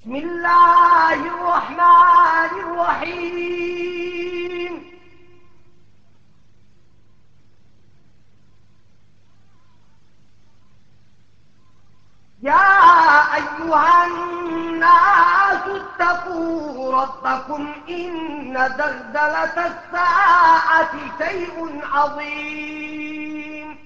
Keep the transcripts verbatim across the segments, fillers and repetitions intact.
بسم الله الرحمن الرحيم. يا أيها الناس اتقوا ربكم إن زلزلة الساعة شيء عظيم.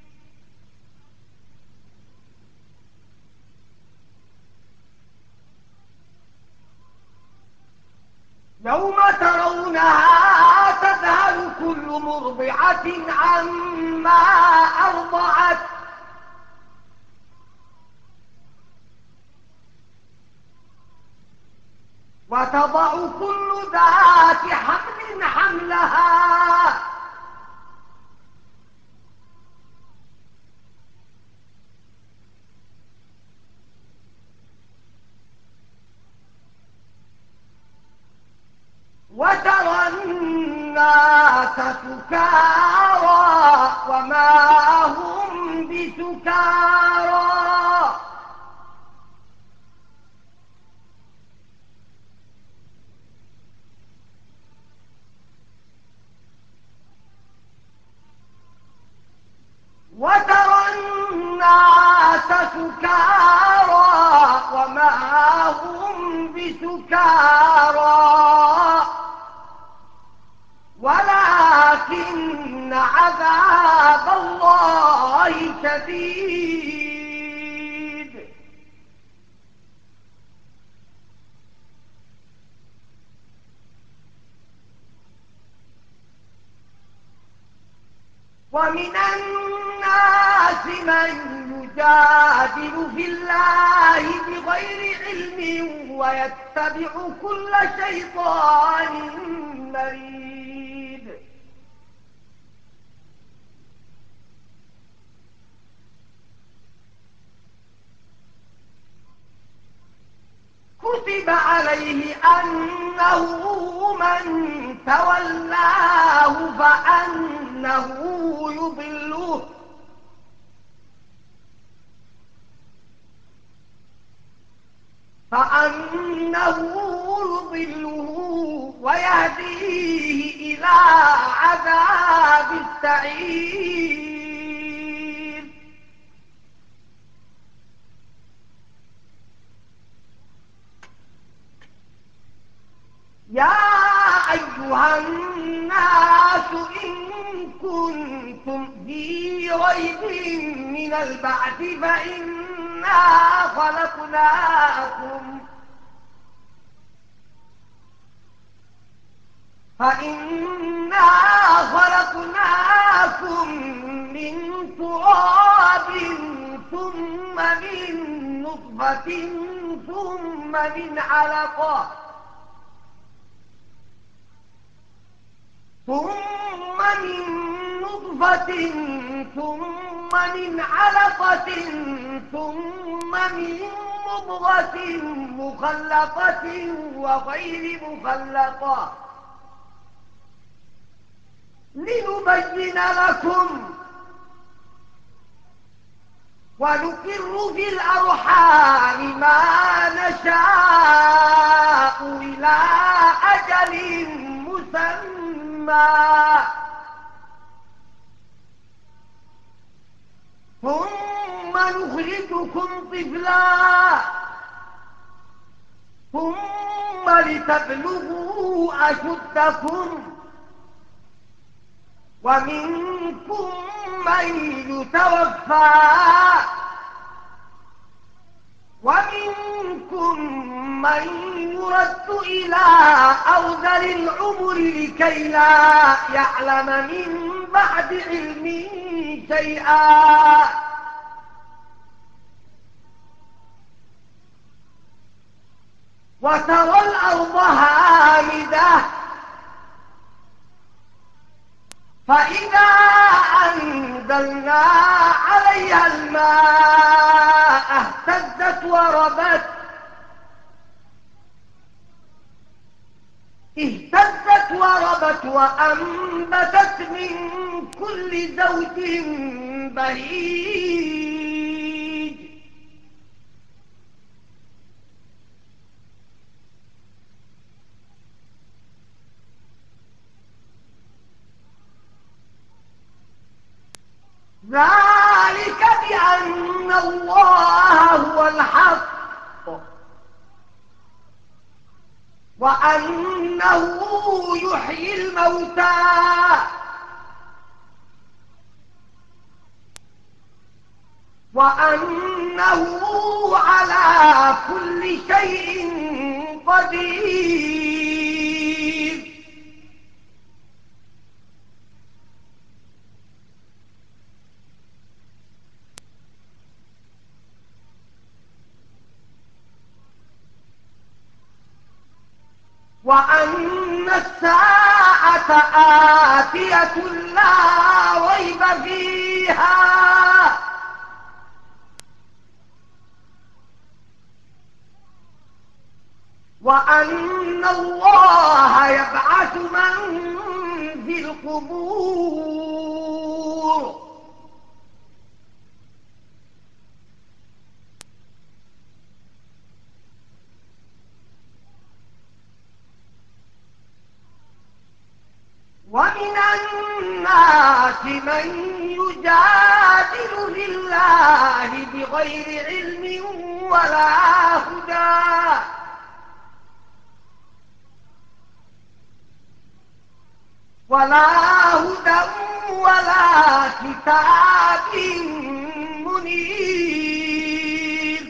يوم ترونها تذهل كل مرضعة عما أرضعت وتضع كل ذات حمل حملها وترى الناس سكارى وما هم بسكارى وترى الناس سكارى وما هم بسكارى ولكن عذاب الله شديد. ومن الناس من يجادل في الله بغير علم ويتبع كل شيطان مريد. كتب عليه أنه من تولاه فأنه يضله فأنه يضله ويهديه إلى عذاب السعير. يا أيها الناس إن كنتم في ريب من البعث فإنا خلقناكم فإنا خلقناكم من تراب ثم من نطفة ثم من علقة ثم من نطفة ثم من علقة ثم من مضغة مخلقة وغير مخلقة لنبين لكم ونقر في الأرحام ما نشاء إلى أجل مسمى ثم نخرجكم طفلا ثم لتبلغوا أشدكم ومنكم من يتوفى ومنكم من يرد إلى أرذل العمر لكي لا يعلم من بعد علم شيئا. وترى الأرض هامدة فإذا أنزلنا عليها الماء اهتزت وربت اهتزت وربت وأنبتت من كل زوج بهيج ذلك بأن الله هو الحق وأنه يحيي الموتى وأنه على كل شيء قدير. وأن الساعة آتية لا ريب فيها وأن الله يبعث من في القبور ومن الناس من يجادل في الله بغير علم ولا هدى ولا هدى ولا كتاب منير.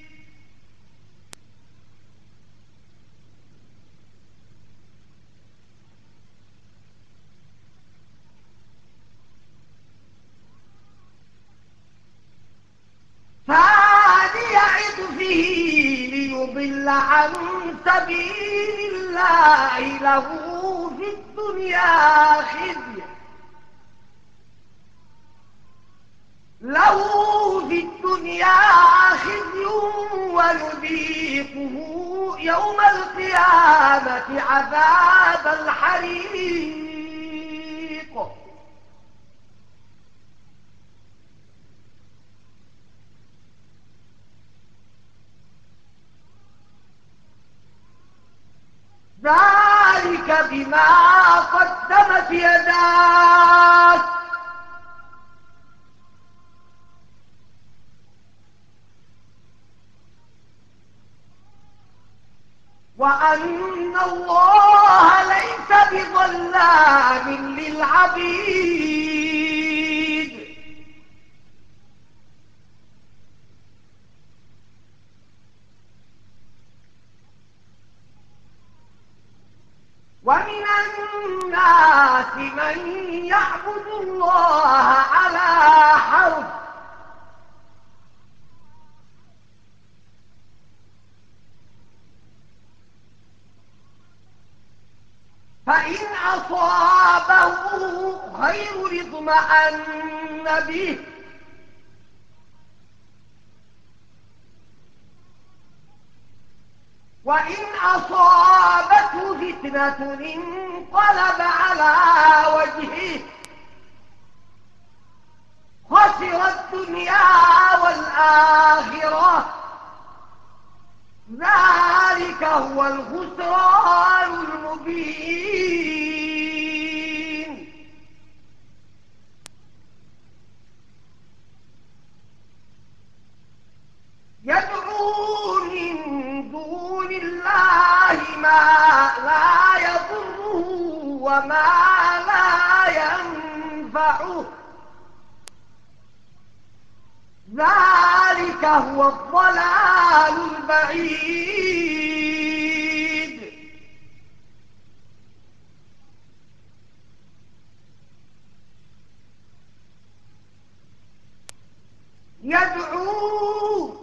ثاني عطفه ليضل عن سبيل الله له في الدنيا خزي له في الدنيا خزي ونذيقه يوم القيامة عذاب الحريق. ذلك بما قدمت يداك وأن الله ليس بظلام للعبيد. ومن الناس من يعبد الله على حرف فإن أصابه خير اطمأن به وإن أصابته فتنة انقلب على وجهه خسر الدنيا والآخرة ذلك هو الخسران المبين. يدعو من دون الله ما لا يضره وما لا ينفعه ذلك هو الضلال البعيد. يدعو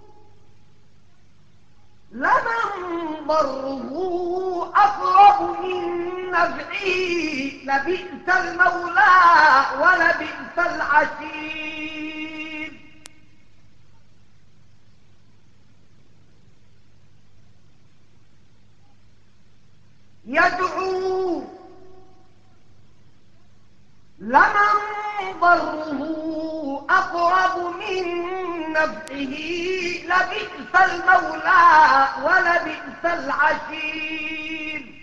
لمن ضره أقرب من نفعه لبئس المولى ولبئس العشير. يدعو لمن ضره أقرب من نفعه لبئس المولى ولبئس العشير.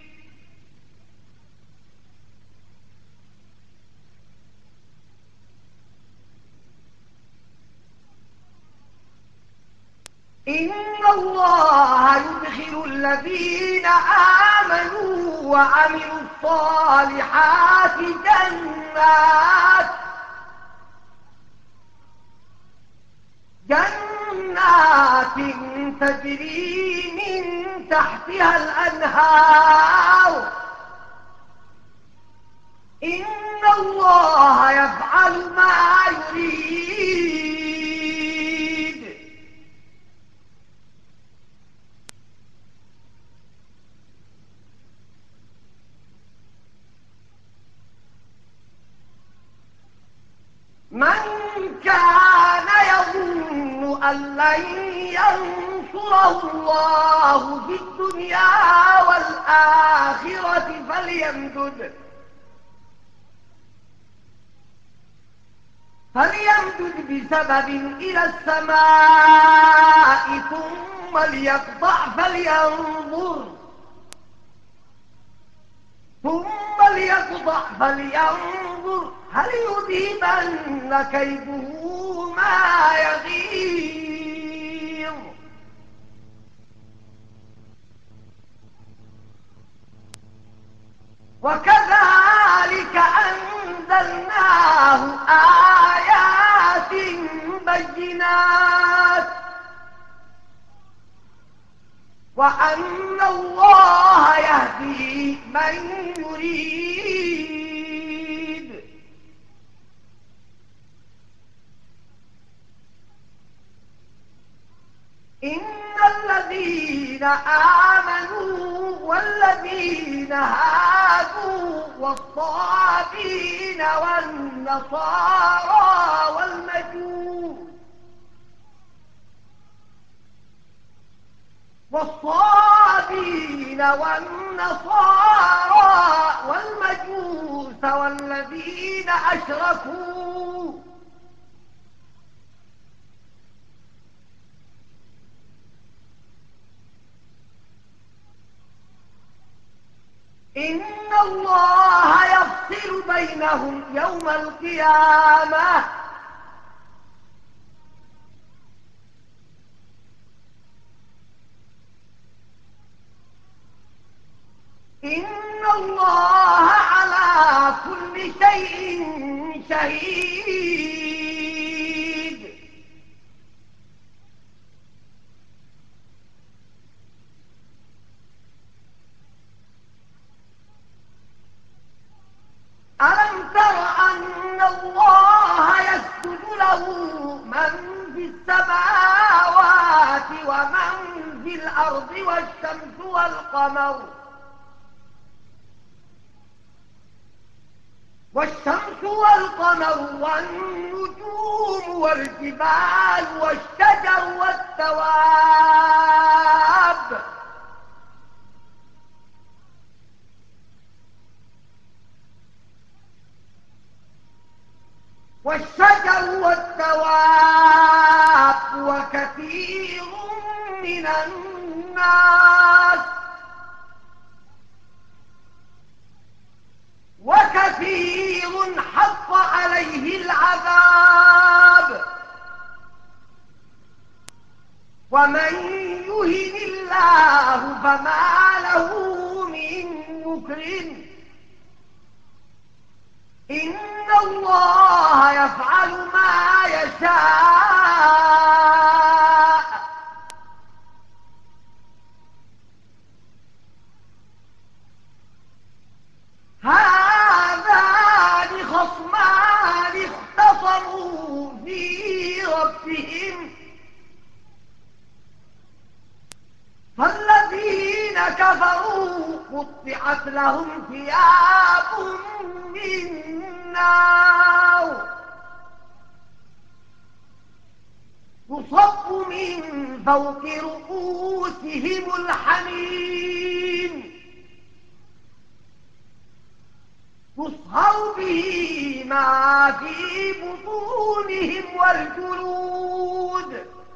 إن الله يدخل الذين آمنوا وعملوا الصالحات جنات جنات تجري من تحتها الأنهار إن الله يفعل ما يريد. من كان يظن أن لن ينصره الله في الدنيا والآخرة فليمدد فليمدد بسبب إلى السماء ثم ليقطع فلينظر ثم ليقطع فلينظر هل يذهبن كيده ما يغيظ. وكذلك أنزلناه آيات بينات وأن الله يهدي من يريد. إن الذين آمنوا والذين هادوا والصابين والنصارى والمجوس والصابين والنصارى والمجوس والذين أشركوا إن الله يفصل بينهم يوم القيامة إن الله على كل شيء شهيد. ألم تر أن الله يسجد له من في السماوات ومن في الأرض والشمس والقمر والشمس والقمر والنجوم والجبال والشجر والدواب والشجر والدواب وكثير من الناس وكثير حق عليه العذاب ومن يهن الله فما له من مكرم إن الله يفعل ما يشاء. هذان خصمان اختصموا في ربهم فالذين كفروا قطعت لهم ثياب من نار يصب من فوق رؤوسهم الحميم يصهر به ما في بطونهم والجلود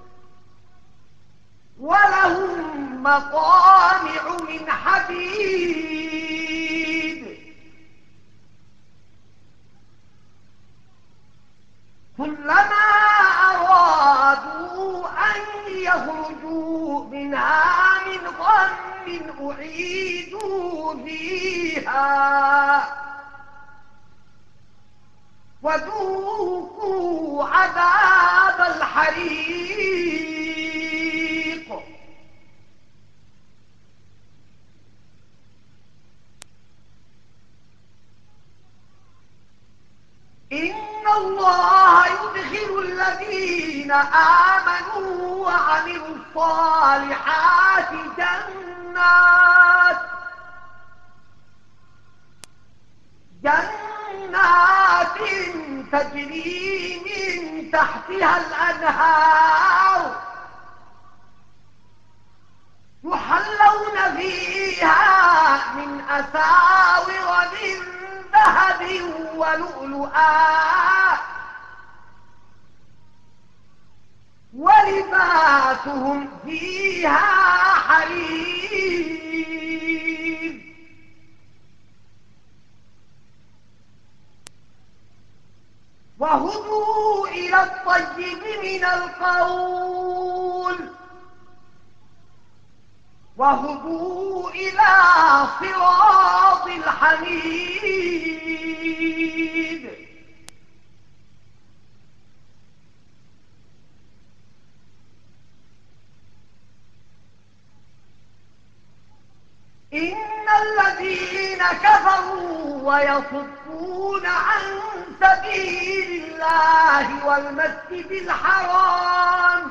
ولهم مقامع من حديد كلما أرادوا أن يخرجوا منها من غم أعيدوا فيها وذوقوا عذاب الحريق. إن الله يدخل الذين آمنوا وعملوا الصالحات جنات جنات تجري من تحتها الأنهار يحلون فيها من أساور من ذهب ولؤلؤا ولباسهم فيها حرير. وهدوا إلى الطيب من القول وهدوا إلى صراط الحميد. إن الذين كفروا ويصدون عن سبيل الله والمسجد الحرام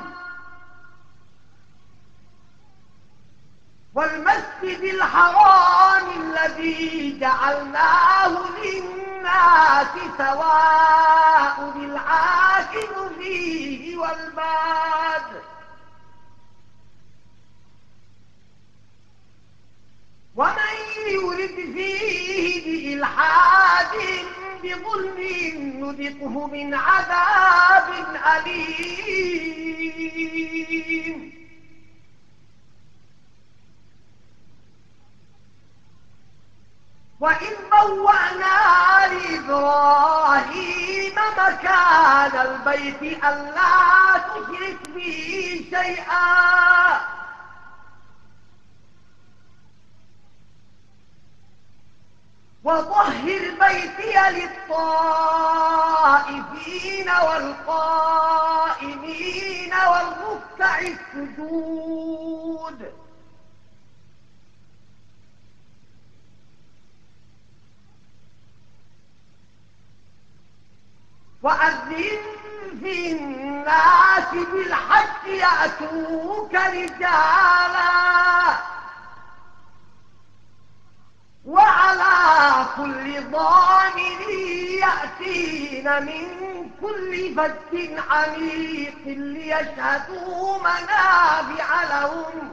والمسجد الحرام الذي جعلناه للناس سواء العاكف فيه والباد ومن يرد فيه بإلحاد بظلم نذقه من عذاب أليم. وإذ بوأنا لإبراهيم مكان البيت ألا تشرك به شيئا وطهر بيتي للطائفين والقائمين والركع السجود. وأذن في الناس بالحج يأتوك رجالا وعلى كل ضامر يأتين من كل فج عميق ليشهدوا منافع لهم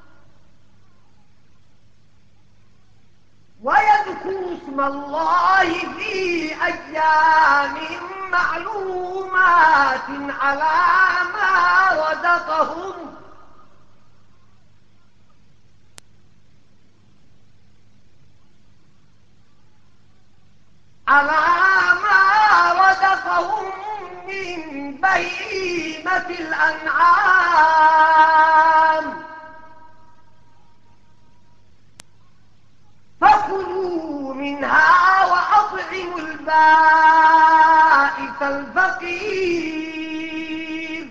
ويذكروا اسم الله في أيام معلومات على ما رزقهم على ما رزقهم من بهيمة الأنعام فكلوا منها وأطعموا البائس الفقير.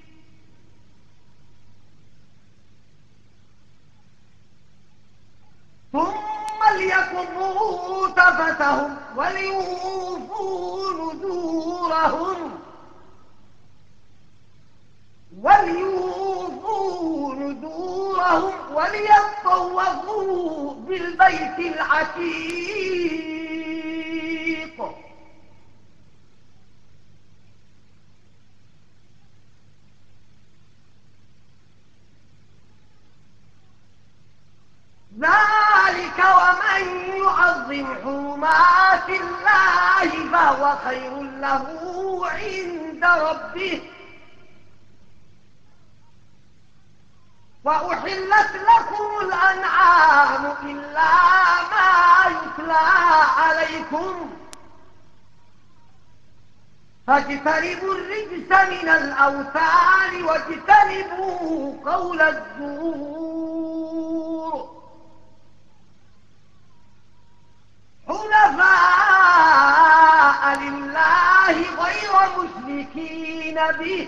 ثم ليقضوا تفثهم وليوفوا نذورهم وليوفوا نذورهم وليطوفوا بالبيت العتيق. ذلك ومن يعظم حرمات الله فهو خير له عند ربه. وأحلت لكم الأنعام إلا ما يتلى عليكم فاجتنبوا الرجس من الأوثان واجتنبوا قول الزور حنفاء لله غير مشركين به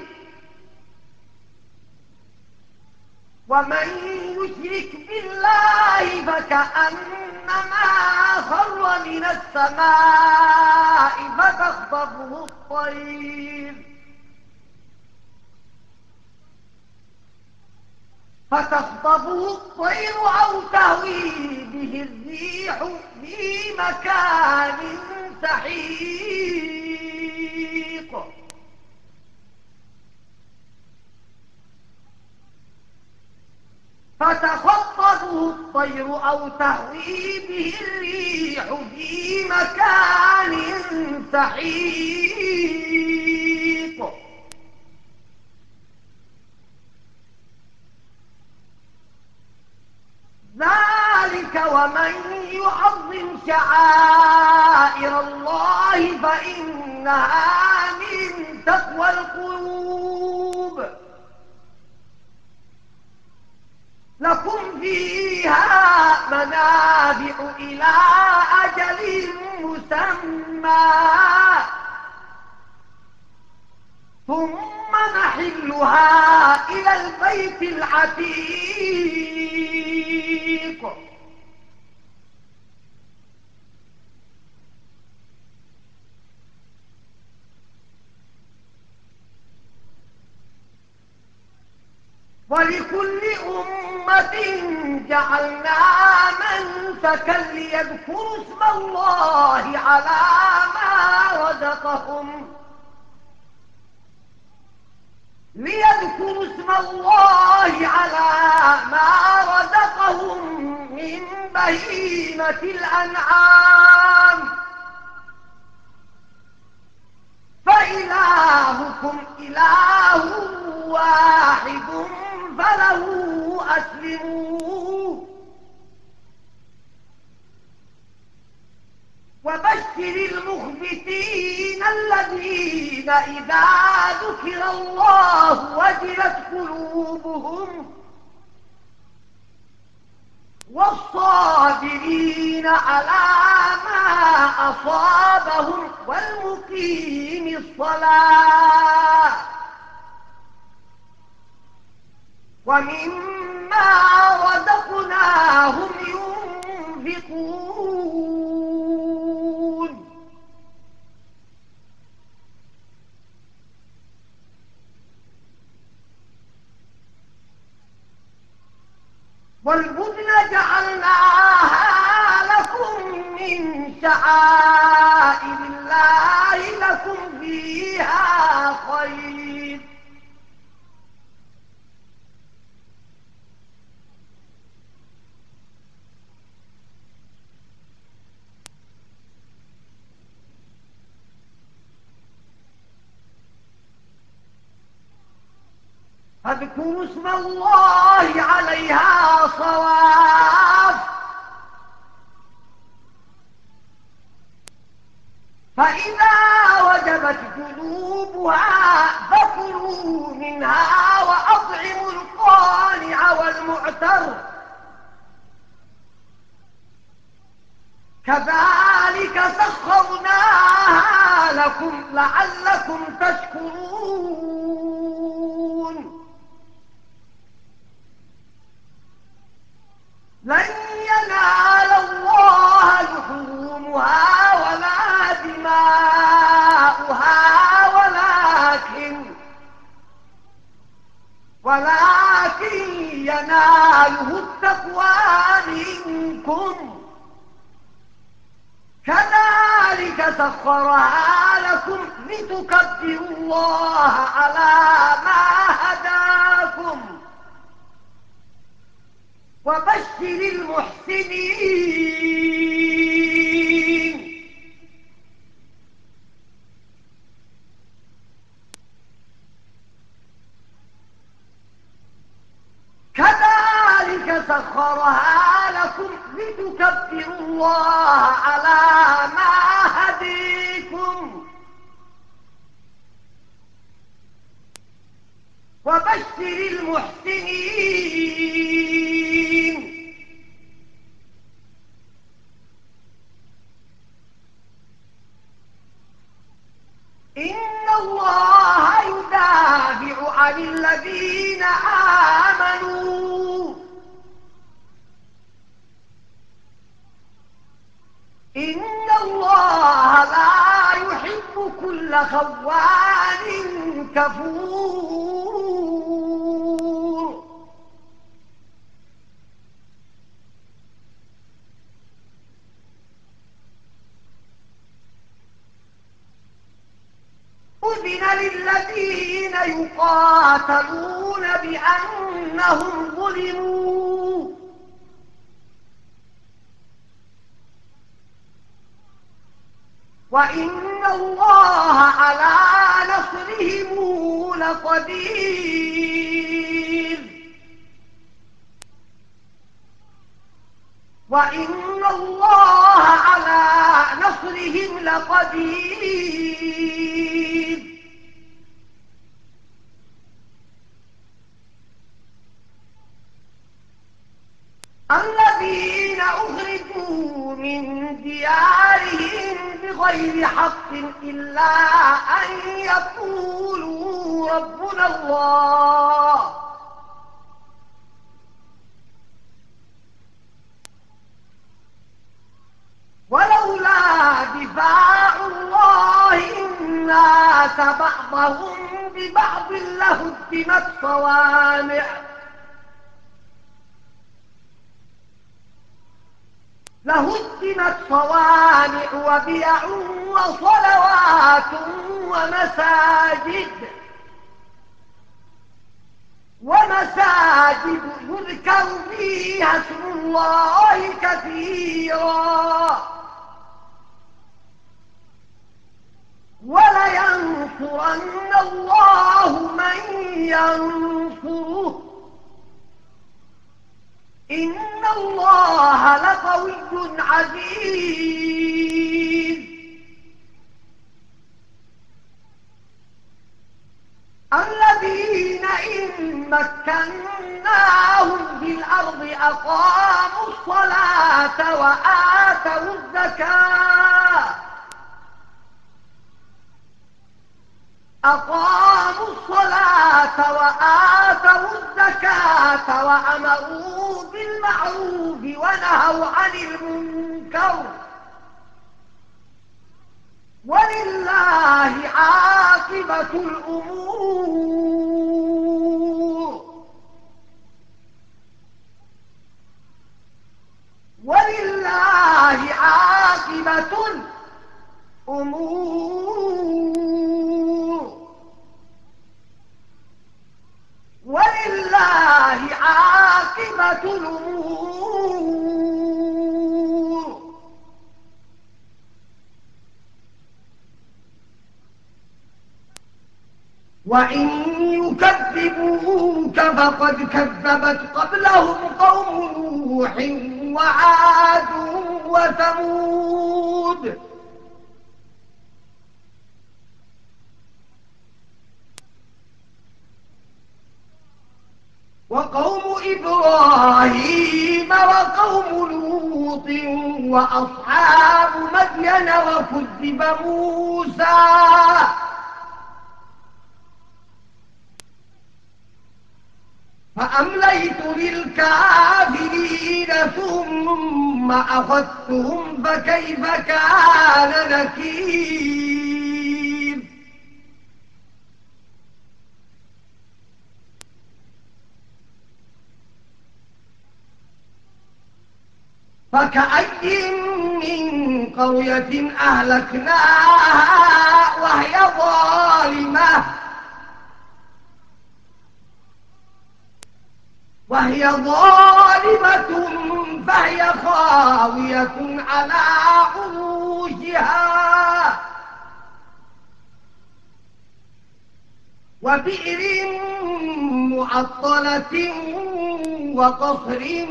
ومن يشرك بالله فكأنما خر من السماء فتخطفه الطير فتخطفه الطير أو تهوي به الريح في مكان سحيق فتخطفه الطير أو تهوي به الريح في مكان سحيق ذلك ومن يعظم شعائر الله فإنها من تقوى القلوب لكم فيها منافع إلى أجل مسمى ثم نحلها إلى البيت العتيق ولكل أمة جعلنا منسكا ليذكروا اسم الله على ما رزقهم ليذكروا اسم الله على ما رزقهم من بهيمة الأنعام فإلهكم إله واحد فله أسلموا وبشر المخبتين الذين إذا ذكر الله وجلت قلوبهم والصابرين على ما أصابهم والمقيم الصلاة ومما رزقناهم ينفقون والبدن جعلناها لكم من شعائر الله لكم فيها خير فاذكروا اسم الله عليها صواف فإذا وجبت جنوبها فكلوا منها وأطعموا القانع والمعتر كذلك سخرناها لكم لعلكم تشكرون لن ينال الله لحومها ولا دماؤها ولكن ولكن يناله التقوى منكم كذلك سخرها لكم لتكبروا الله على ما هداكم وبشر المحسنين كذلك سخرها لكم لتكبروا الله على ما هديكم وبشر المحسنين إن الله يدافع عن الذين آمنوا إن الله لا يحب كل خوان كفور أذن للذين يقاتلون بأنهم ظلموا وإن الله على نصرهم لقدير وإن الله على نصرهم لقدير الذين أخرجوا من ديارهم بغير حق إلا أن يقولوا ربنا الله ولولا دفاع الله الناس بعضهم ببعض لهدمت صوامع لهدمت صوامع وبيع وصلوات ومساجد ومساجد يذكر فيها اسم الله كثيرا ولينصرن الله من ينصره إن الله لقوي عزيز الذين إن مكناهم في الأرض أقاموا الصلاة وآتوا الزكاة أقاموا الصلاة وآتوا الزكاة وأمروا بالمعروف ونهوا عن المنكر ولله عاقبة الأمور ولله عاقبة الأمور ولله عاقبة الأمور وإن يكذبوك فقد كذبت قبلهم قوم نوح وعاد وثمود وقوم إبراهيم وقوم لوط وأصحاب مدين وكذب موسى فأمليت للكافرين ثم أخذتهم فكيف كان نكير فكأي من قرية أهلكناها وهي ظالمة وهي ظالمة فهي خاوية على عروشها وبئر معطلة وقصر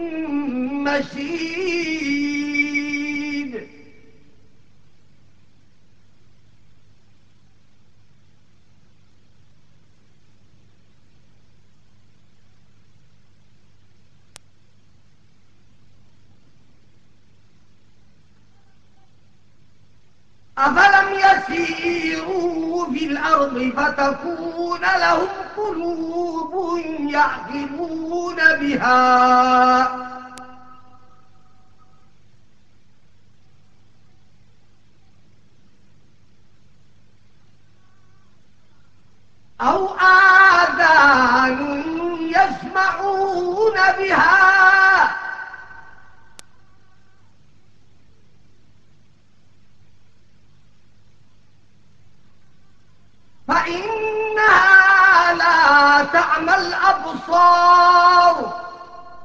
مشيد أفلم يسيروا في الأرض فتكون لهم قلوب يعقلون بها أو آذان يسمعون بها فإنها لا تعمى الأبصار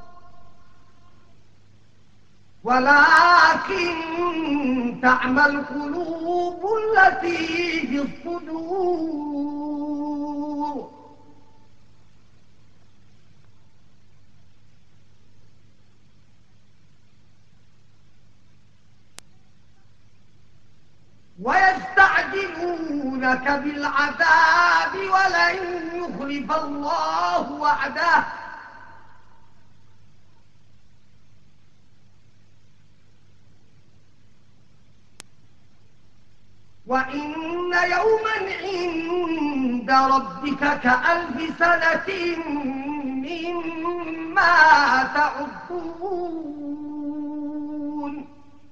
ولكن تعمى القلوب التي في الصدور. ويستعجلونك بالعذاب ولن يخلف الله وعده وإن يوما عند ربك كألف سنة مما تعدون.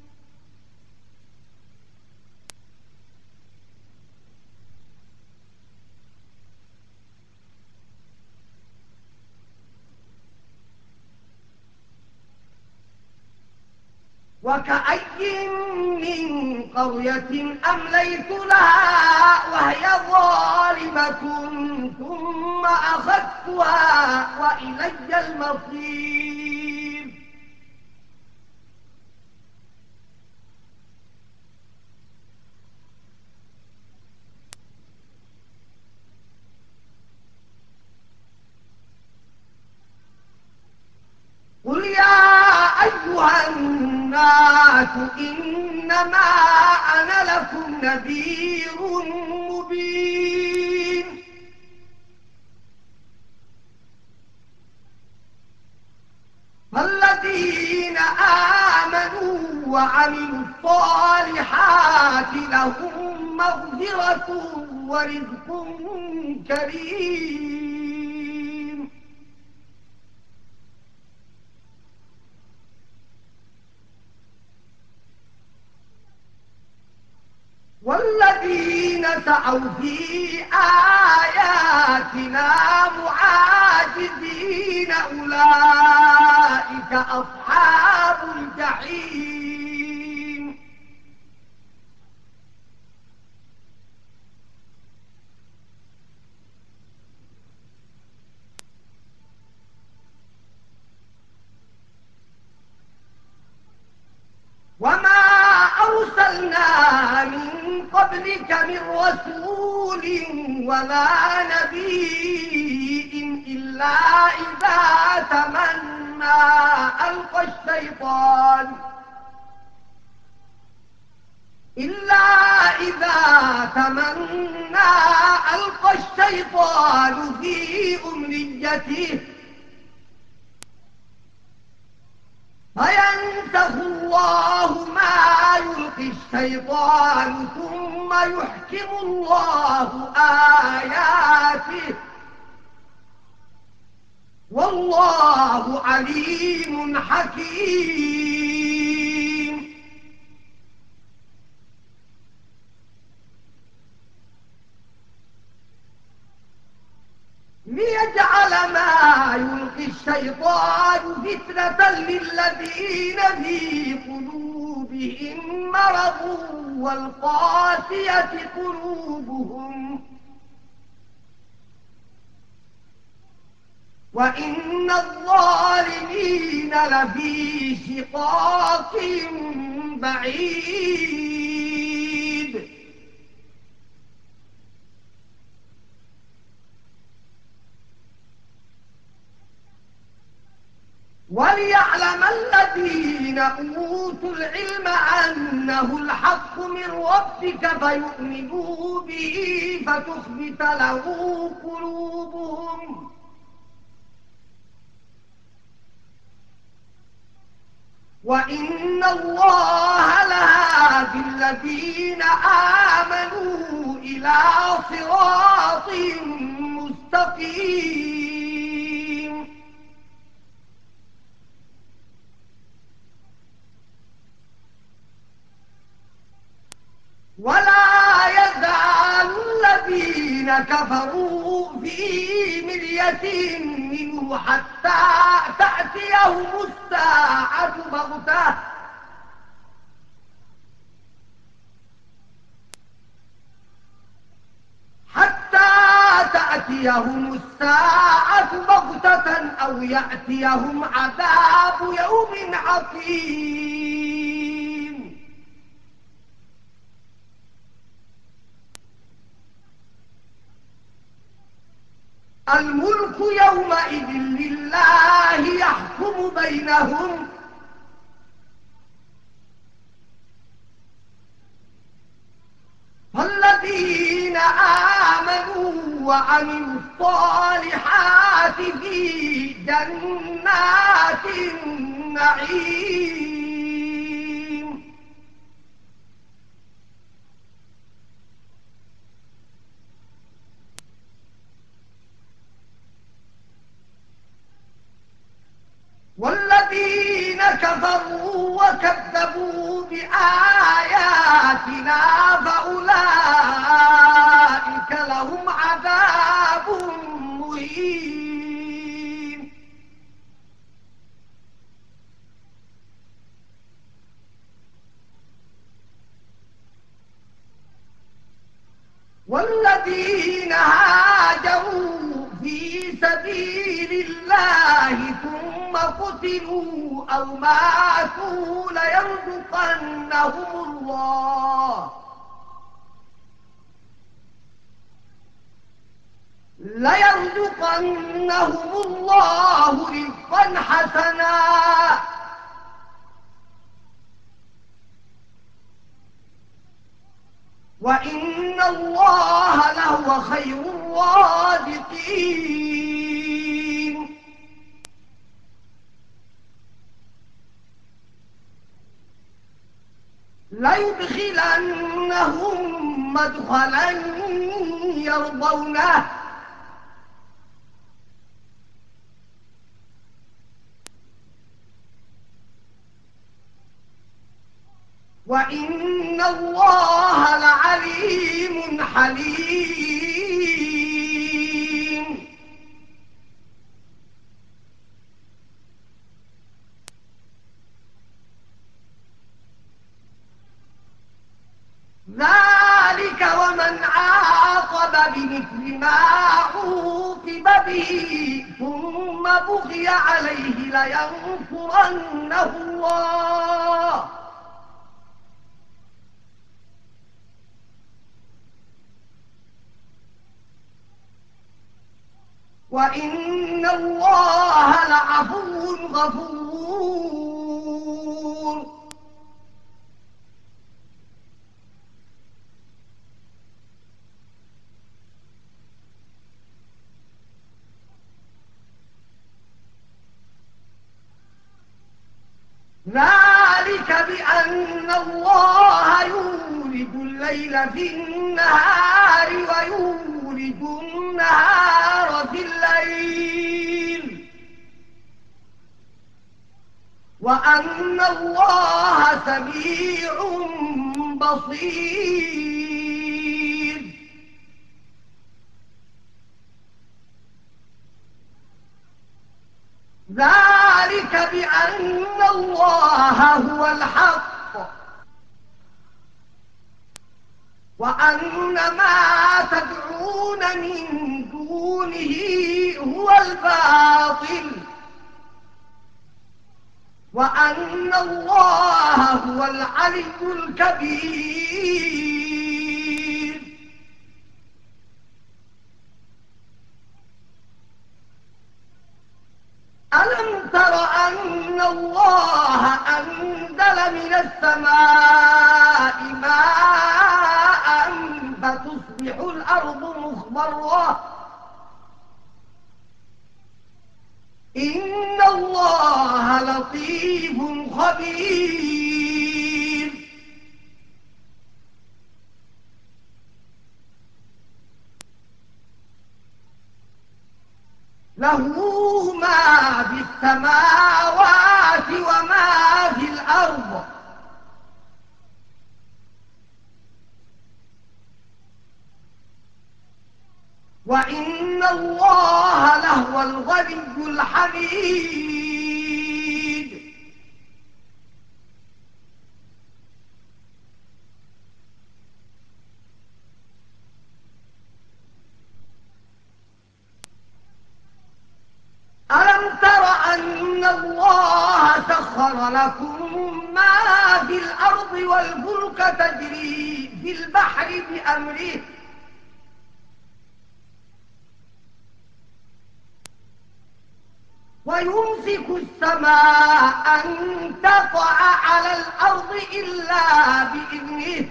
وكأي من قرية أمليت لها وهي ظالمة ثم أخذتها وإلي المصير. قل يا أيها الناس إنما أنا لكم نذير مبين. فالذين آمنوا وعملوا الصالحات لهم مغفرة ورزق كريم. والذين سعوا في آياتنا معاجزين أولئك أصحاب الجحيم. وما أرسلنا من قبلك من رسول ولا نبي إلا إذا تمنى ألقى الشيطان إلا إذا تمنى ألقى الشيطان في أمنيته فينسخ الله ما يلقي الشيطان ثم يحكم الله آياته والله عليم حكيم. ليجعل ما يلقي الشيطان فتنة للذين في قلوبهم مرض والقاسية قلوبهم وإن الظالمين لفي شقاق بعيد. وليعلم الذين أوتوا العلم أنه الحق من ربك فيؤمنوا به فتخبت له قلوبهم وإن الله يهدي الذين آمنوا إلى صراط مستقيم ولا يزال الذين كفروا في مرية منه حتى تأتيهم الساعة بغتة حتى تأتيهم الساعة بغتة أو يأتيهم عذاب يوم عقيم الملك يومئذ لله يحكم بينهم فالذين آمنوا وعملوا الصالحات في جنات النعيم والذين كفروا وكذبوا بآياتنا فأولئك لهم عذاب مهين والذين هاجروا في سبيل الله ثم قتلوا أو ماتوا ليرزقنهم الله ليرزقنهم الله رزقا حسنا وإن الله لهو خير الرازقين ليدخلنهم مدخلا يرضونه وإن الله لعليم حليم ذلك ومن عاقب بمثل ما عوقب به ثم بغي عليه لينصرنه الله وإن الله لعفو غفور ذلك بأن الله يولد الليل في النهار ويولد النهار في الليل وأن الله سميع بصير ذلك بأن الله هو الحق وأن ما تدعون من دونه هو الباطل وأن الله هو العلي الكبير ألم تر أن الله أنزل من السماء ماء فتصبح الأرض مخضرة إن الله لطيف خبير له ما في السماوات وما في الأرض وإن الله لهو الغني الحميد. ألم تر أن الله سخر لكم ما في الأرض والفلك تجري في البحر بأمره ويمسك السماء أن تقع على الأرض إلا بإذنه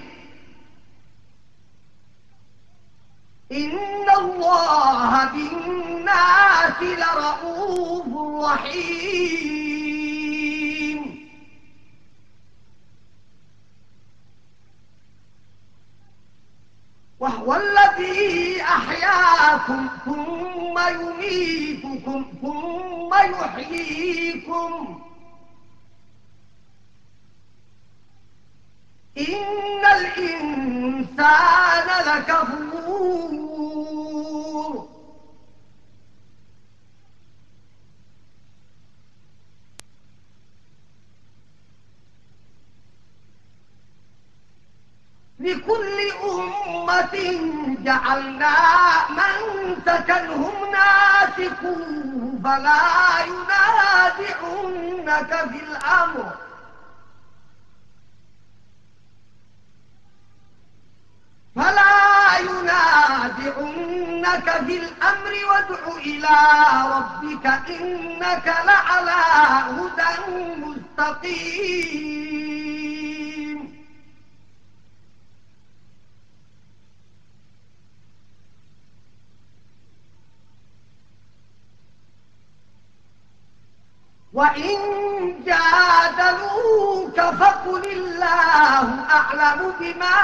إن الله بالناس لرؤوف رحيم. وهو الذي أحياكم ثم يميتكم ثم يحييكم إن الإنسان لكفور. لكل أمة جعلنا منسكا هم ناسكوه فلا ينازعنك في الأمر فلا ينازعنك في الأمر وادع إلى ربك إنك لعلى هدى مستقيم. وإن جادلوك فقل الله أعلم بما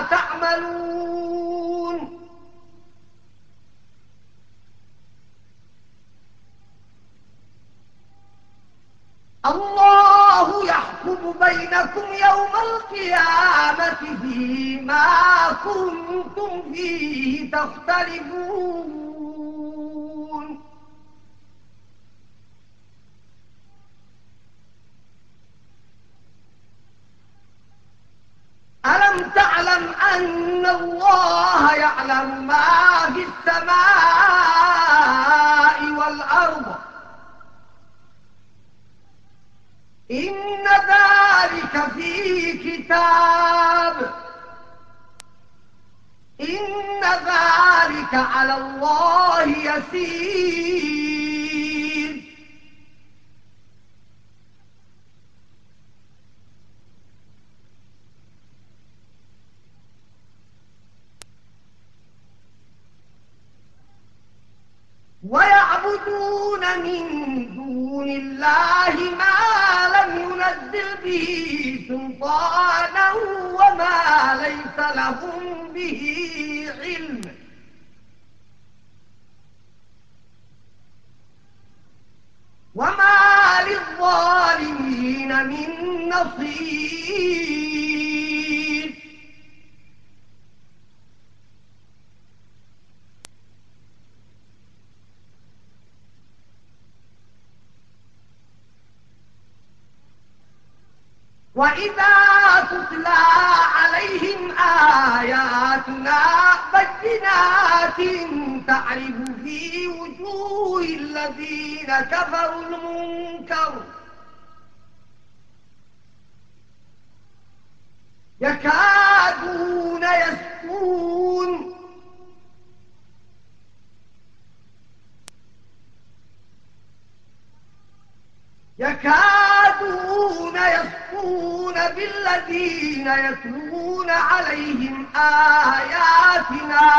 تعملون الله يحكم بينكم يوم القيامة فيما كنتم فيه تختلفون. ألم تعلم أن الله يعلم ما في السماء والأرض إن ذلك في كتاب إن ذلك على الله يسير. ويعبدون من دون الله ما لم ينزل به سلطانا وما ليس لهم به علم وما للظالمين من نصير. وإذا تتلى عليهم آياتنا بينات تعرف في وجوه الذين كفروا المنكر يكادون يسطون يكادون يسطون بالذين يتلون عليهم آياتنا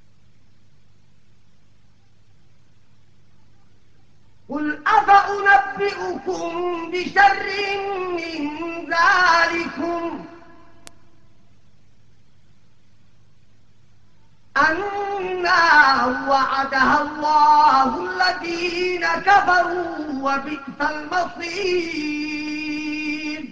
قل أفأنبئكم أنبئكم بشر من ذلكم النار وعدها الله الذين كفروا وبئس المصير.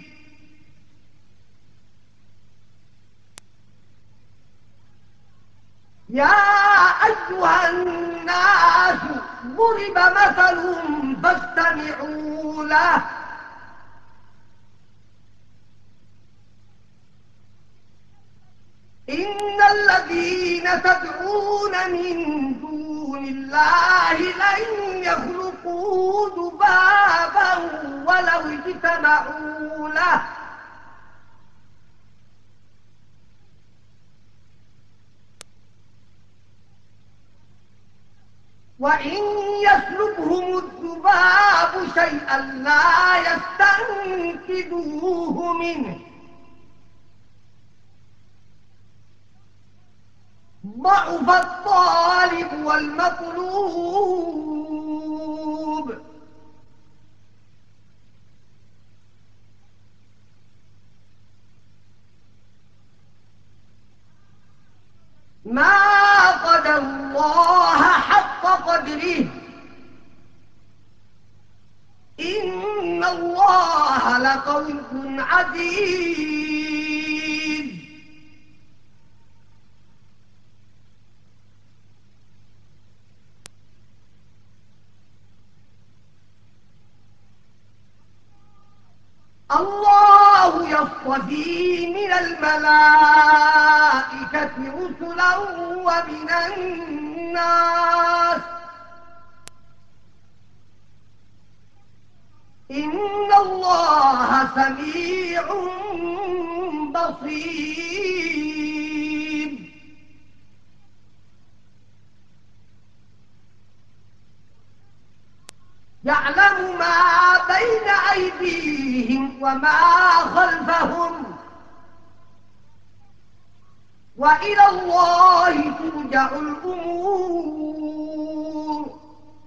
يا أيها الناس ضرب مثل فاستمعوا له إن الذين تدعون من دون الله لن يخلقوا ذبابا ولو اجتمعوا له وإن يسلبهم الذباب شيئا لا يستنقذوه منه ضعف الطالب والمطلوب. ما قدر الله حق قدره إن الله لقوي عزيز. الله يصطفي من الملائكة رسلا ومن الناس إن الله سميع بصير. يعلم ما بين أيديهم وما خلفهم وإلى الله ترجع الأمور.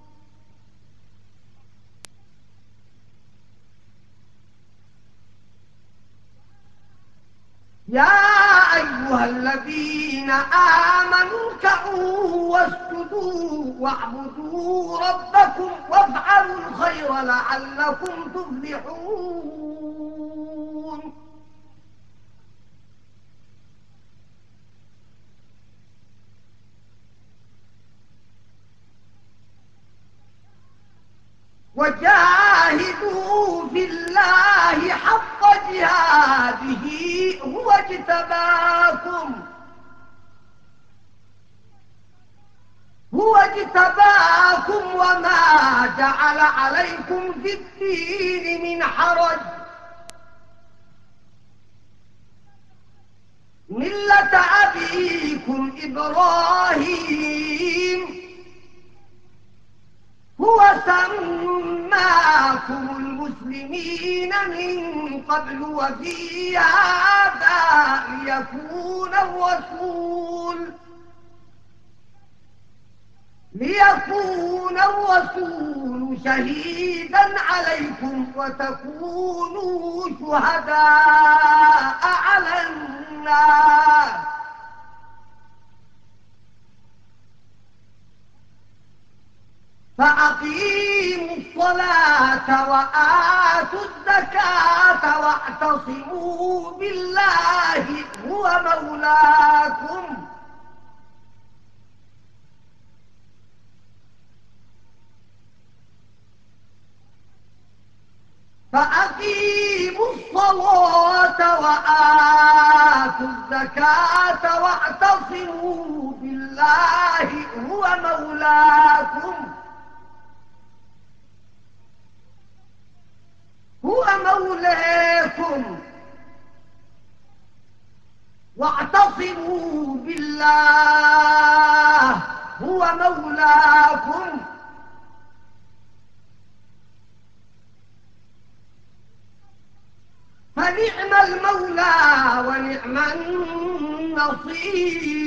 يا أيها الذين آمنوا اركعوا واسجدوا واعبدوا ربكم وافعلوا الخير لعلكم تفلحون. وجاهدوا في الله حق جهاده هو اجتباكم هو اجتباكم وما جعل عليكم في الدين من حرج ملة أبيكم إبراهيم هو سماكم المسلمين من قبل وفي هذا ليكون الرسول ليكون الرسول شهيدا عليكم وتكونوا شهداء على الناس. فأقيموا الصلاة وآتوا الزكاة واعتصموا بالله هو مولاكم فأقيموا الصلاة وآتوا الزكاة واعتصموا بالله هو مولاكم هو مولاكم واعتصموا بالله هو مولاكم فنعم المولى ونعم النصير.